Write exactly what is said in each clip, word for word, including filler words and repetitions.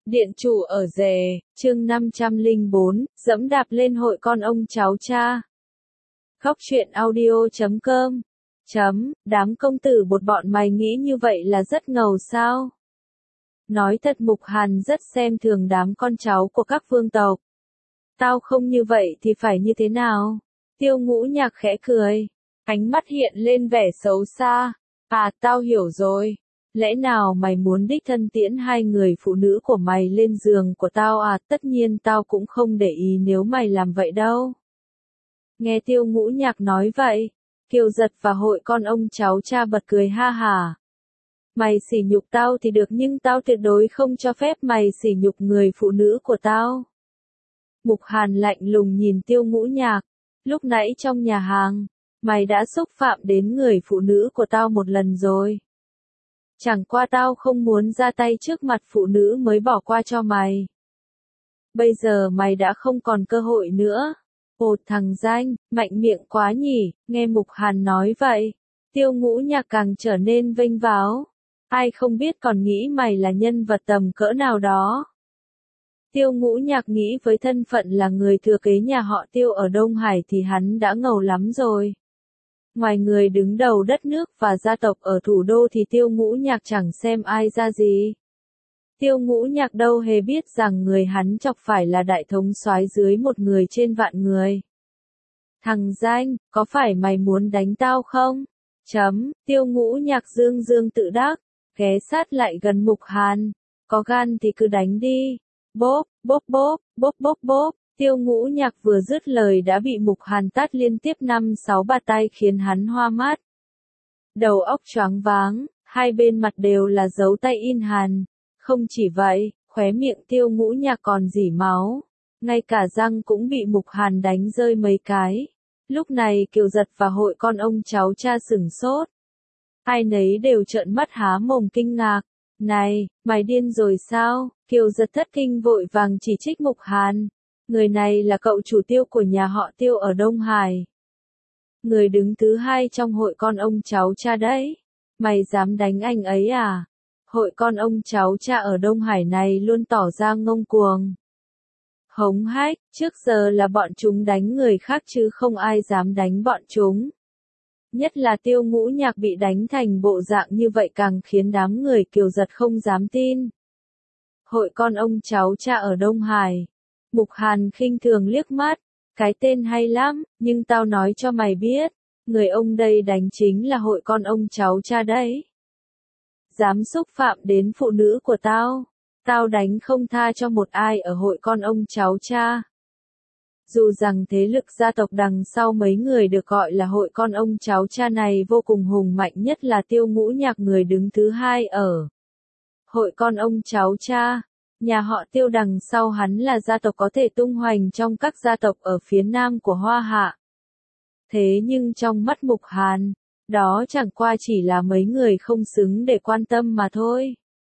Điện chủ ở rể, chương năm trăm lẻ bốn, dẫm đạp lên hội con ông cháu cha. Góc truyện audio chấm com. Chấm, đám công tử bột bọn mày nghĩ như vậy là rất ngầu sao? Nói thật, Mục Hàn rất xem thường đám con cháu của các vương tộc. Tao không như vậy thì phải như thế nào? Tiêu Ngũ Nhạc khẽ cười, ánh mắt hiện lên vẻ xấu xa. À, tao hiểu rồi. Lẽ nào mày muốn đích thân tiễn hai người phụ nữ của mày lên giường của tao à? Tất nhiên tao cũng không để ý nếu mày làm vậy đâu. Nghe Tiêu Ngũ Nhạc nói vậy, Kiều Giật và hội con ông cháu cha bật cười ha hả. Mày sỉ nhục tao thì được, nhưng tao tuyệt đối không cho phép mày sỉ nhục người phụ nữ của tao. Mục Hàn lạnh lùng nhìn Tiêu Ngũ Nhạc. Lúc nãy trong nhà hàng, mày đã xúc phạm đến người phụ nữ của tao một lần rồi. Chẳng qua tao không muốn ra tay trước mặt phụ nữ mới bỏ qua cho mày. Bây giờ mày đã không còn cơ hội nữa. Ồ, thằng danh, mạnh miệng quá nhỉ. Nghe Mục Hàn nói vậy, Tiêu Ngũ Nhạc càng trở nên vênh váo. Ai không biết còn nghĩ mày là nhân vật tầm cỡ nào đó. Tiêu Ngũ Nhạc nghĩ với thân phận là người thừa kế nhà họ Tiêu ở Đông Hải thì hắn đã ngầu lắm rồi. Ngoài người đứng đầu đất nước và gia tộc ở thủ đô thì Tiêu Ngũ Nhạc chẳng xem ai ra gì. Tiêu Ngũ Nhạc đâu hề biết rằng người hắn chọc phải là đại thống soái dưới một người trên vạn người. Thằng danh, có phải mày muốn đánh tao không? Chấm, Tiêu Ngũ Nhạc dương dương tự đắc, ghé sát lại gần Mục Hàn. Có gan thì cứ đánh đi. Bốp, bốp bốp, bốp bốp bốp. Tiêu Ngũ Nhạc vừa dứt lời đã bị Mục Hàn tát liên tiếp năm sáu bạt tay khiến hắn hoa mắt. Đầu óc choáng váng, hai bên mặt đều là dấu tay in hàn. Không chỉ vậy, khóe miệng Tiêu Ngũ Nhạc còn rỉ máu. Ngay cả răng cũng bị Mục Hàn đánh rơi mấy cái. Lúc này Kiều Giật và hội con ông cháu cha sửng sốt. Ai nấy đều trợn mắt há mồm kinh ngạc. Này, mày điên rồi sao? Kiều Giật thất kinh vội vàng chỉ trích Mục Hàn. Người này là cậu chủ Tiêu của nhà họ Tiêu ở Đông Hải. Người đứng thứ hai trong hội con ông cháu cha đấy. Mày dám đánh anh ấy à? Hội con ông cháu cha ở Đông Hải này luôn tỏ ra ngông cuồng. Hống hách, trước giờ là bọn chúng đánh người khác chứ không ai dám đánh bọn chúng. Nhất là Tiêu Ngũ Nhạc bị đánh thành bộ dạng như vậy càng khiến đám người Kiều Giật không dám tin. Hội con ông cháu cha ở Đông Hải. Mục Hàn khinh thường liếc mắt, cái tên hay lắm, nhưng tao nói cho mày biết, người ông đây đánh chính là hội con ông cháu cha đấy. Dám xúc phạm đến phụ nữ của tao, tao đánh không tha cho một ai ở hội con ông cháu cha. Dù rằng thế lực gia tộc đằng sau mấy người được gọi là hội con ông cháu cha này vô cùng hùng mạnh, nhất là Tiêu Ngũ Nhạc người đứng thứ hai ở hội con ông cháu cha. Nhà họ Tiêu đằng sau hắn là gia tộc có thể tung hoành trong các gia tộc ở phía nam của Hoa Hạ. Thế nhưng trong mắt Mục Hàn, đó chẳng qua chỉ là mấy người không xứng để quan tâm mà thôi.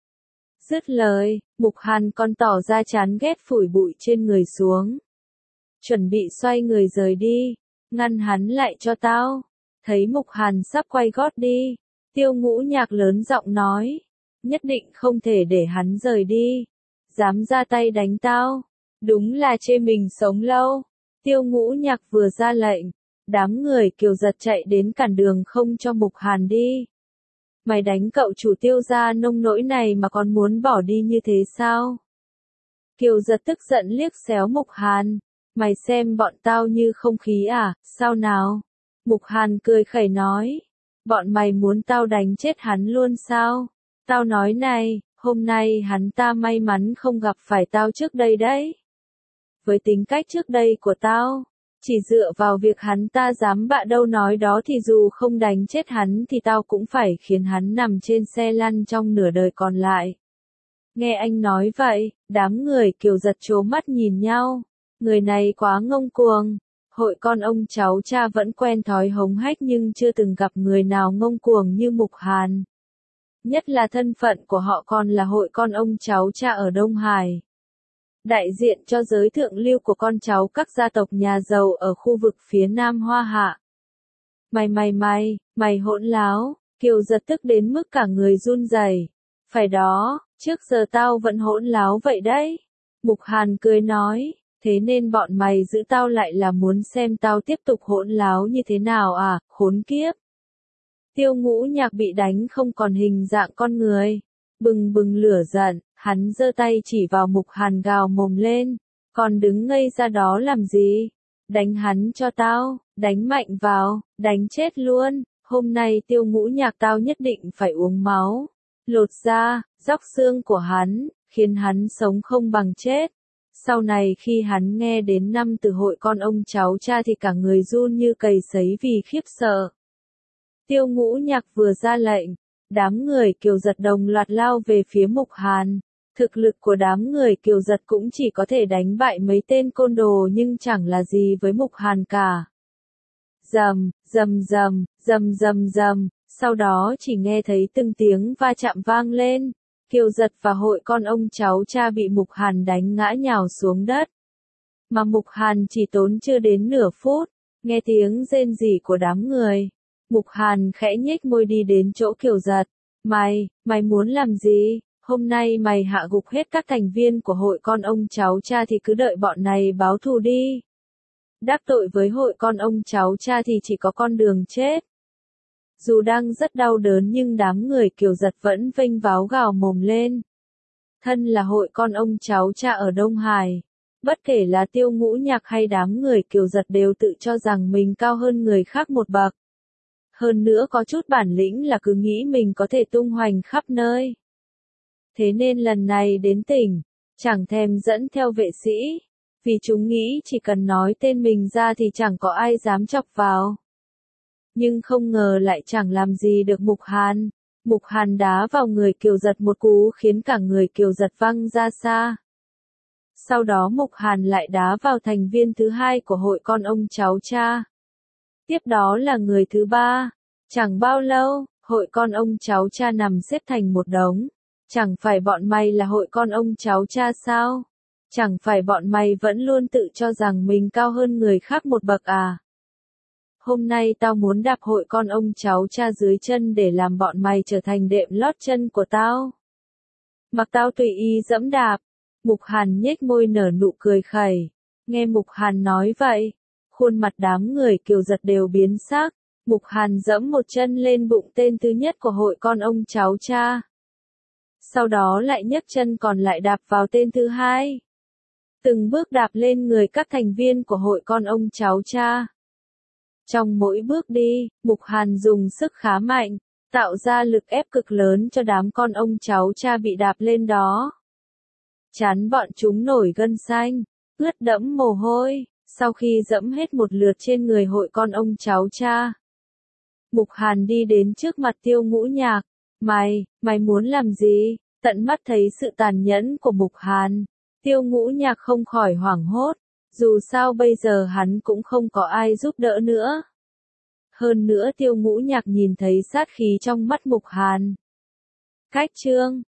Dứt lời, Mục Hàn còn tỏ ra chán ghét phủi bụi trên người xuống. Chuẩn bị xoay người rời đi, ngăn hắn lại cho tao. Thấy Mục Hàn sắp quay gót đi, Tiêu Ngũ Nhạc lớn giọng nói, nhất định không thể để hắn rời đi. Dám ra tay đánh tao, đúng là chê mình sống lâu. Tiêu Ngũ Nhạc vừa ra lệnh, đám người Kiều Giật chạy đến cản đường không cho Mục Hàn đi. Mày đánh cậu chủ Tiêu gia nông nỗi này mà còn muốn bỏ đi như thế sao? Kiều Giật tức giận liếc xéo Mục Hàn, mày xem bọn tao như không khí à, sao nào? Mục Hàn cười khẩy nói, bọn mày muốn tao đánh chết hắn luôn sao? Tao nói này, hôm nay hắn ta may mắn không gặp phải tao trước đây đấy. Với tính cách trước đây của tao, chỉ dựa vào việc hắn ta dám bạ đâu nói đó thì dù không đánh chết hắn thì tao cũng phải khiến hắn nằm trên xe lăn trong nửa đời còn lại. Nghe anh nói vậy, đám người Kiều Giật trố mắt nhìn nhau. Người này quá ngông cuồng. Hội con ông cháu cha vẫn quen thói hống hách nhưng chưa từng gặp người nào ngông cuồng như Mục Hàn. Nhất là thân phận của họ còn là hội con ông cháu cha ở Đông Hải. Đại diện cho giới thượng lưu của con cháu các gia tộc nhà giàu ở khu vực phía Nam Hoa Hạ. Mày mày mày, mày hỗn láo, Kiều Giật tức đến mức cả người run rẩy. Phải đó, Trước giờ tao vẫn hỗn láo vậy đấy. Mục Hàn cười nói, thế nên bọn mày giữ tao lại là muốn xem tao tiếp tục hỗn láo như thế nào à, khốn kiếp. Tiêu Ngũ Nhạc bị đánh không còn hình dạng con người. Bừng bừng lửa giận, hắn giơ tay chỉ vào Mục Hàn gào mồm lên. Còn đứng ngây ra đó làm gì? Đánh hắn cho tao, đánh mạnh vào, đánh chết luôn. Hôm nay Tiêu Ngũ Nhạc tao nhất định phải uống máu. Lột da, róc xương của hắn, khiến hắn sống không bằng chết. Sau này khi hắn nghe đến năm từ hội con ông cháu cha thì cả người run như cầy sấy vì khiếp sợ. Tiêu Ngũ Nhạc vừa ra lệnh, đám người Kiều Giật đồng loạt lao về phía Mục Hàn. Thực lực của đám người Kiều Giật cũng chỉ có thể đánh bại mấy tên côn đồ nhưng chẳng là gì với Mục Hàn cả. Rầm, rầm rầm, rầm rầm rầm, sau đó chỉ nghe thấy từng tiếng va chạm vang lên. Kiều Giật và hội con ông cháu cha bị Mục Hàn đánh ngã nhào xuống đất. Mà Mục Hàn chỉ tốn chưa đến nửa phút, nghe tiếng rên rỉ của đám người. Mục Hàn khẽ nhếch môi đi đến chỗ Kiều Giật. Mày, mày muốn làm gì? Hôm nay mày hạ gục hết các thành viên của hội con ông cháu cha thì cứ đợi bọn này báo thù đi. Đắc tội với hội con ông cháu cha thì chỉ có con đường chết. Dù đang rất đau đớn nhưng đám người Kiều Giật vẫn vênh váo gào mồm lên. Thân là hội con ông cháu cha ở Đông Hải. Bất kể là Tiêu Ngũ Nhạc hay đám người Kiều Giật đều tự cho rằng mình cao hơn người khác một bậc. Hơn nữa có chút bản lĩnh là cứ nghĩ mình có thể tung hoành khắp nơi. Thế nên lần này đến tỉnh, chẳng thèm dẫn theo vệ sĩ. Vì chúng nghĩ chỉ cần nói tên mình ra thì chẳng có ai dám chọc vào. Nhưng không ngờ lại chẳng làm gì được Mục Hàn. Mục Hàn đá vào người Kiều Giật một cú khiến cả người Kiều Giật văng ra xa. Sau đó Mục Hàn lại đá vào thành viên thứ hai của hội con ông cháu cha. Tiếp đó là người thứ ba. Chẳng bao lâu, hội con ông cháu cha nằm xếp thành một đống. Chẳng phải bọn mày là hội con ông cháu cha sao? Chẳng phải bọn mày vẫn luôn tự cho rằng mình cao hơn người khác một bậc à? Hôm nay tao muốn đạp hội con ông cháu cha dưới chân để làm bọn mày trở thành đệm lót chân của tao. Mặc tao tùy ý dẫm đạp. Mục Hàn nhếch môi nở nụ cười khẩy. Nghe Mục Hàn nói vậy, khuôn mặt đám người Kiều Giật đều biến sắc. Mục Hàn dẫm một chân lên bụng tên thứ nhất của hội con ông cháu cha. Sau đó lại nhấc chân còn lại đạp vào tên thứ hai. Từng bước đạp lên người các thành viên của hội con ông cháu cha. Trong mỗi bước đi, Mục Hàn dùng sức khá mạnh, tạo ra lực ép cực lớn cho đám con ông cháu cha bị đạp lên đó. Chán bọn chúng nổi gân xanh, ướt đẫm mồ hôi, sau khi dẫm hết một lượt trên người hội con ông cháu cha. Mục Hàn đi đến trước mặt Tiêu Ngũ Nhạc. Mày, mày muốn làm gì? Tận mắt thấy sự tàn nhẫn của Mục Hàn. Tiêu Ngũ Nhạc không khỏi hoảng hốt. Dù sao bây giờ hắn cũng không có ai giúp đỡ nữa. Hơn nữa Tiêu Ngũ Nhạc nhìn thấy sát khí trong mắt Mục Hàn. Cách chương